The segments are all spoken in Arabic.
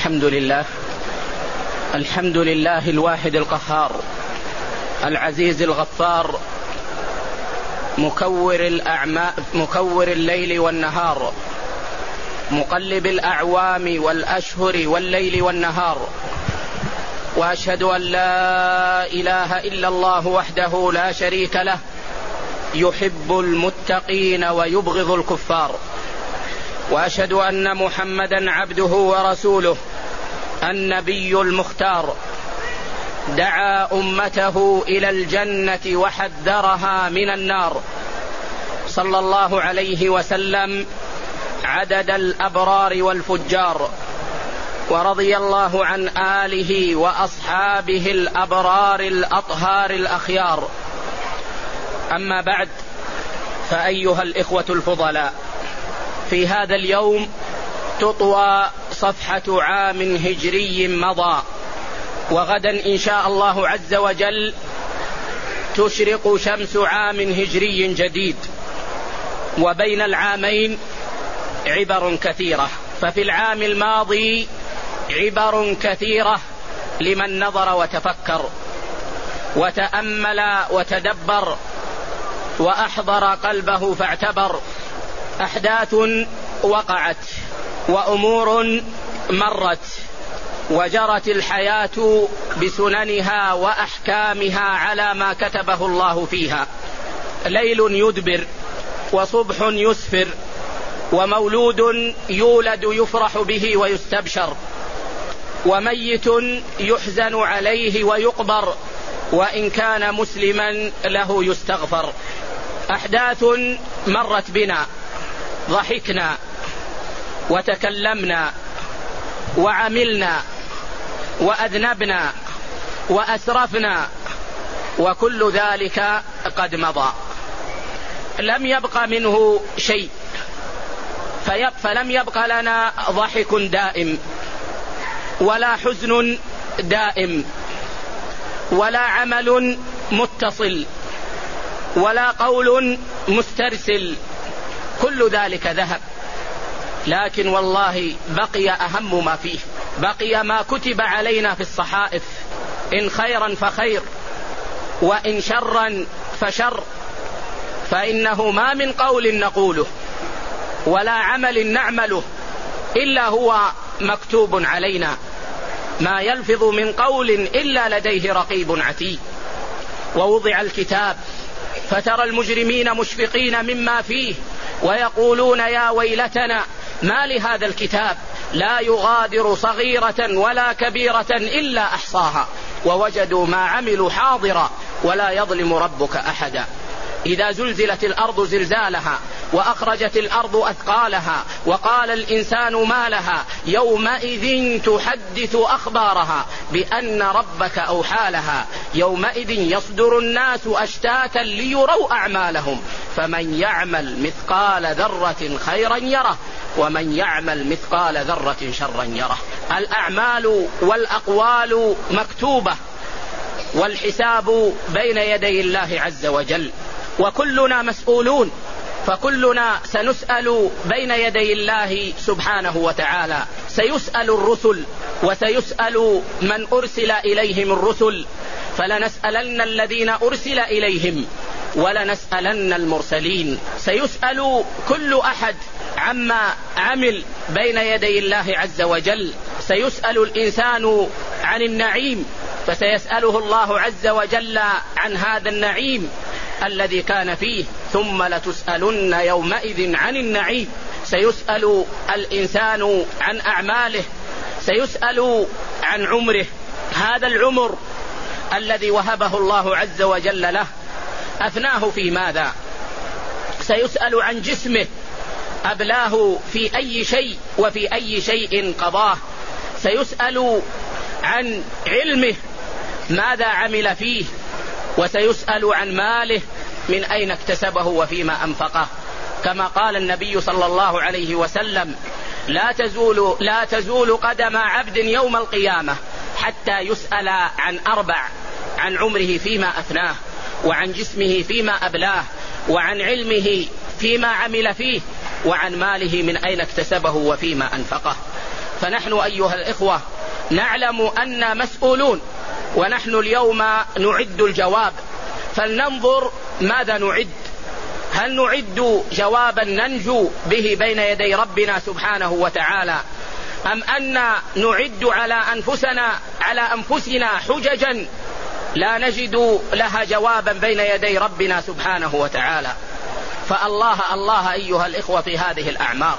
الحمد لله الواحد القهار العزيز الغفار مكور الليل والنهار، مقلب الأعوام والأشهر والليل والنهار، وأشهد أن لا إله إلا الله وحده لا شريك له، يحب المتقين ويبغض الكفار، وأشهد أن محمدا عبده ورسوله النبي المختار، دعا أمته إلى الجنة وحذرها من النار، صلى الله عليه وسلم عدد الأبرار والفجار، ورضي الله عن آله وأصحابه الأبرار الأطهار الأخيار. أما بعد، فأيها الإخوة الفضلاء، في هذا اليوم تطوى صفحة عام هجري مضى، وغدا إن شاء الله عز وجل تشرق شمس عام هجري جديد، وبين العامين عبر كثيرة. ففي العام الماضي عبر كثيرة لمن نظر وتفكر وتأمل وتدبر وأحضر قلبه فاعتبر. أحداث وقعت وأمور مرت، وجرت الحياة بسننها وأحكامها على ما كتبه الله فيها. ليل يدبر، وصبح يسفر، ومولود يولد يفرح به ويستبشر، وميت يحزن عليه ويقبر، وإن كان مسلما له يستغفر. أحداث مرت بنا، ضحكنا وتكلمنا وعملنا وأذنبنا وأسرفنا، وكل ذلك قد مضى، لم يبق منه شيء، فلم يبق لنا ضحك دائم، ولا حزن دائم، ولا عمل متصل، ولا قول مسترسل، كل ذلك ذهب. لكن والله بقي أهم ما فيه، بقي ما كتب علينا في الصحائف، إن خيرا فخير، وإن شرا فشر، فإنه ما من قول نقوله ولا عمل نعمله إلا هو مكتوب علينا، ما يلفظ من قول إلا لديه رقيب عتيد. ووضع الكتاب فترى المجرمين مشفقين مما فيه ويقولون يا ويلتنا ما لهذا الكتاب لا يغادر صغيرة ولا كبيرة إلا أحصاها ووجدوا ما عملوا حاضرا ولا يظلم ربك أحدا. إذا زلزلت الأرض زلزالها وأخرجت الأرض أثقالها وقال الإنسان ما لها يومئذ تحدث أخبارها بأن ربك أوحى لها يومئذ يصدر الناس أشتاتا ليروا أعمالهم فمن يعمل مثقال ذرة خيرا يره ومن يعمل مثقال ذرة شرا يره. الأعمال والأقوال مكتوبة، والحساب بين يدي الله عز وجل، وكلنا مسؤولون، فكلنا سنسأل بين يدي الله سبحانه وتعالى. سيسأل الرسل وسيسأل من أرسل إليهم الرسل، فلنسألن الذين أرسل إليهم ولنسألن المرسلين. سيسأل كل أحد عما عمل بين يدي الله عز وجل. سيسأل الإنسان عن النعيم، فسيسأله الله عز وجل عن هذا النعيم الذي كان فيه، ثم لتسألن يومئذ عن النعيم. سيسأل الإنسان عن أعماله، سيسأل عن عمره، هذا العمر الذي وهبه الله عز وجل له أفناه في ماذا؟ سيسأل عن جسمه، أبلاه في أي شيء وفي أي شيء قضاه. سيسأل عن علمه، ماذا عمل فيه؟ وسيسأل عن ماله، من أين اكتسبه وفيما أنفقه. كما قال النبي صلى الله عليه وسلم لا تزول قدم عبد يوم القيامة حتى يسأل عن أربع: عن عمره فيما أفناه، وعن جسمه فيما أبلاه، وعن علمه فيما عمل فيه، وعن ماله من أين اكتسبه وفيما أنفقه. فنحن أيها الإخوة نعلم أن مسؤولون، ونحن اليوم نعد الجواب، فلننظر ماذا نعد. هل نعد جوابا ننجو به بين يدي ربنا سبحانه وتعالى، أم أن نعد على أنفسنا حججا لا نجد لها جوابا بين يدي ربنا سبحانه وتعالى؟ فالله أيها الإخوة في هذه الأعمار،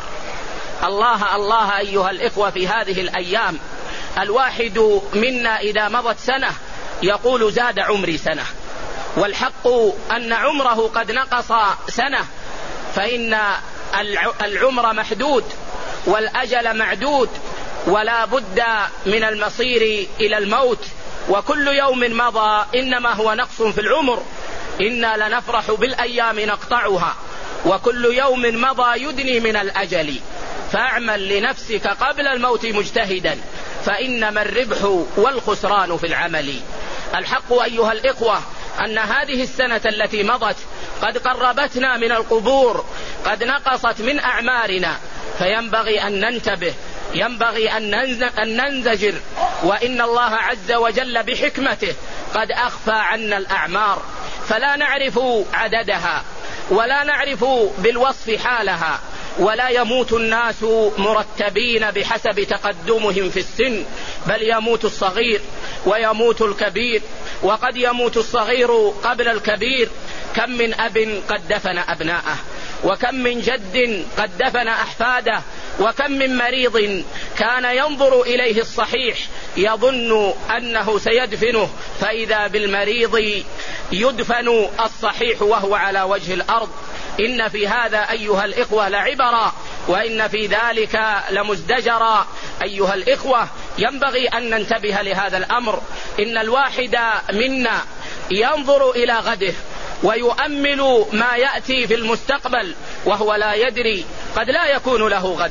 الله أيها الإخوة في هذه الأيام. الواحد منا إذا مضت سنة يقول زاد عمري سنة، والحق أن عمره قد نقص سنة، فإن العمر محدود والأجل معدود، ولا بد من المصير إلى الموت، وكل يوم مضى إنما هو نقص في العمر. إنا لنفرح بالأيام نقطعها، وكل يوم مضى يدني من الأجل، فاعمل لنفسك قبل الموت مجتهدا، فإنما الربح والخسران في العمل. الحق أيها الإخوة أن هذه السنة التي مضت قد قربتنا من القبور، قد نقصت من أعمارنا، فينبغي أن ننتبه، ينبغي أن ننزجر، وإن الله عز وجل بحكمته قد أخفى عنا الأعمار، فلا نعرف عددها ولا نعرف بالوصف حالها، ولا يموت الناس مرتبين بحسب تقدمهم في السن، بل يموت الصغير ويموت الكبير، وقد يموت الصغير قبل الكبير. كم من أب قد دفن أبناءه، وكم من جد قد دفن أحفاده، وكم من مريض كان ينظر إليه الصحيح يظن أنه سيدفنه، فإذا بالمريض يدفن الصحيح وهو على وجه الأرض. إن في هذا أيها الإخوة لعبرا، وإن في ذلك لمزدجرا. أيها الإخوة ينبغي أن ننتبه لهذا الأمر. إن الواحد منا ينظر إلى غده ويؤمل ما يأتي في المستقبل وهو لا يدري، قد لا يكون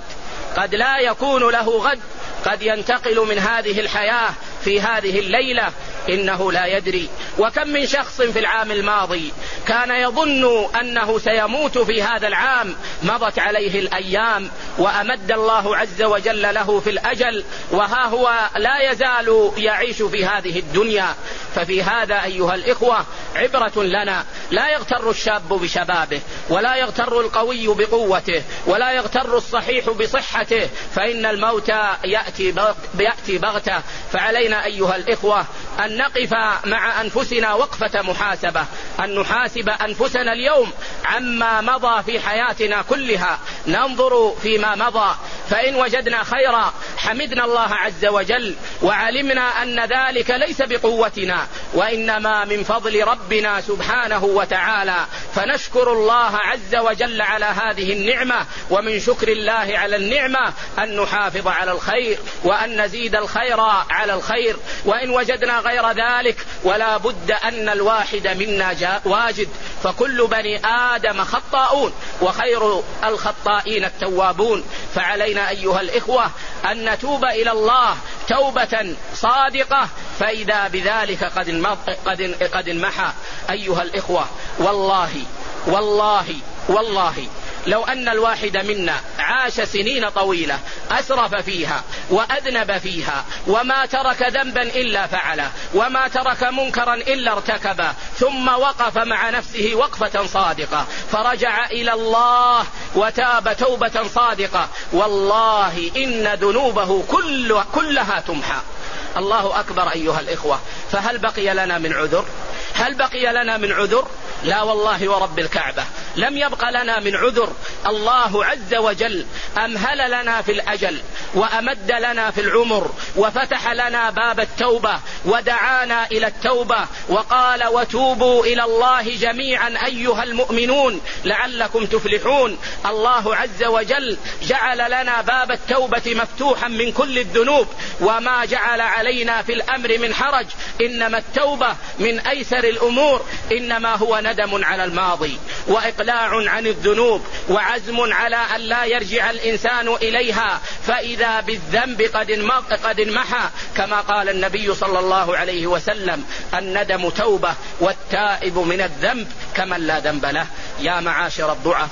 له غد، قد ينتقل من هذه الحياة في هذه الليلة، إنه لا يدري. وكم من شخص في العام الماضي كان يظن أنه سيموت في هذا العام، مضت عليه الأيام وأمد الله عز وجل له في الأجل، وها هو لا يزال يعيش في هذه الدنيا. ففي هذا أيها الإخوة عبرة لنا. لا يغتر الشاب بشبابه، ولا يغتر القوي بقوته، ولا يغتر الصحيح بصحته، فإن الموت يأتي بغتة. فعلينا أيها الإخوة أن نقف مع أنفسنا وقفة محاسبة، أن نحاسب أنفسنا اليوم عما مضى في حياتنا كلها، ننظر فيما مضى، فإن وجدنا خيرا حمدنا الله عز وجل، وعلمنا أن ذلك ليس بقوتنا وإنما من فضل ربنا سبحانه وتعالى، فنشكر الله عز وجل على هذه النعمة. ومن شكر الله على النعمة أن نحافظ على الخير، وأن نزيد الخير على الخير. وإن وجدنا غير ذلك ولا بد أن الواحد منا واجد، فكل بني آدم خطاؤون، وخير الخطائين التوابون. فعلينا أيها الإخوة أن نتوب إلى الله توبة صادقة، فإذا بذلك قد انمحى. أيها الإخوة والله لو أن الواحد منا عاش سنين طويلة أسرف فيها وأذنب فيها، وما ترك ذنبا إلا فعله، وما ترك منكرا إلا ارتكبه، ثم وقف مع نفسه وقفة صادقة، فرجع إلى الله وتاب توبة صادقة، والله إن ذنوبه كلها تمحى. الله أكبر أيها الإخوة. فهل بقي لنا من عذر؟ لا والله ورب الكعبة لم يبق لنا من عذر. الله عز وجل أمهل لنا في الأجل، وأمد لنا في العمر، وفتح لنا باب التوبة، ودعانا إلى التوبة، وقال وتوبوا إلى الله جميعا أيها المؤمنون لعلكم تفلحون. الله عز وجل جعل لنا باب التوبة مفتوحا من كل الذنوب، وما جعل علينا في الأمر من حرج، إنما التوبة من أيسر الأمور، إنما هو ندم على الماضي، وإقلاع عن الذنوب، وعزم على أن لا يرجع الإنسان إليها، فإذا بالذنب قد انمحى، كما قال النبي صلى الله عليه وسلم الندم توبة، والتائب من الذنب كمن لا ذنب له. يا معاشر الضعفاء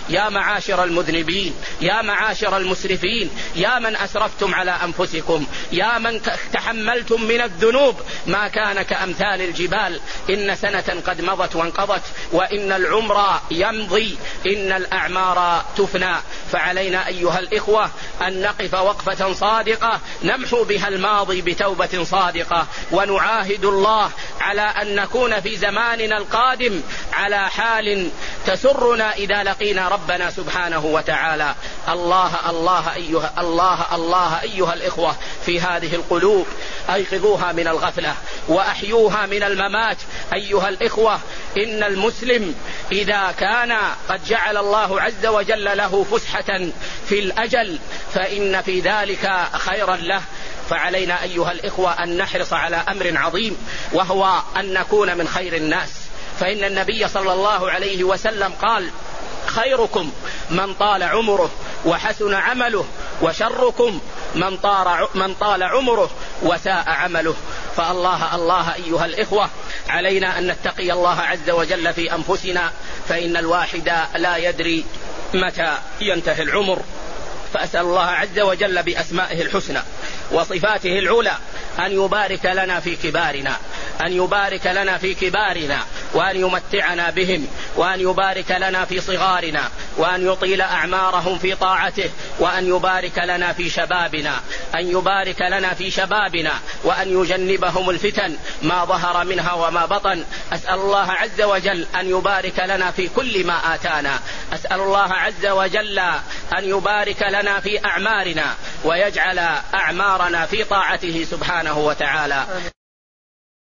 يا معاشر المذنبين، يا معاشر المسرفين، يا من أسرفتم على أنفسكم، يا من تحملتم من الذنوب ما كان كأمثال الجبال، إن سنة قد مضت وانقضت، وإن العمر يمضي، إن الأعمار تفنى. فعلينا أيها الإخوة أن نقف وقفة صادقة نمحو بها الماضي بتوبة صادقة، ونعاهد الله على أن نكون في زماننا القادم على حال تسرنا إذا لقينا ربنا سبحانه وتعالى. الله أيها الإخوة في هذه القلوب، أيقظوها من الغفلة وأحيوها من الممات. أيها الإخوة، إن المسلم إذا كان قد جعل الله عز وجل له فسحة في الأجل فإن في ذلك خيرا له. فعلينا أيها الإخوة أن نحرص على أمر عظيم، وهو أن نكون من خير الناس. فإن النبي صلى الله عليه وسلم قال: خيركم من طال عمره وحسن عمله، وشركم من طال عمره وساء عمله. فالله أيها الإخوة، علينا أن نتقي الله عز وجل في أنفسنا، فإن الواحد لا يدري متى ينتهي العمر. فأسأل الله عز وجل بأسمائه الحسنى وصفاته العلى أن يبارك لنا في كبارنا، أن يبارك لنا في كبارنا، وأن يمتعنا بهم، وأن يبارك لنا في صغارنا، وأن يطيل أعمارهم في طاعته، وأن يبارك لنا في شبابنا، أن يبارك لنا في شبابنا، وأن يجنبهم الفتن ما ظهر منها وما بطن. أسأل الله عز وجل أن يبارك لنا في كل ما آتانا. أسأل الله عز وجل أن يبارك لنا في أعمارنا، ويجعل أعمارنا في طاعته سبحانه وتعالى.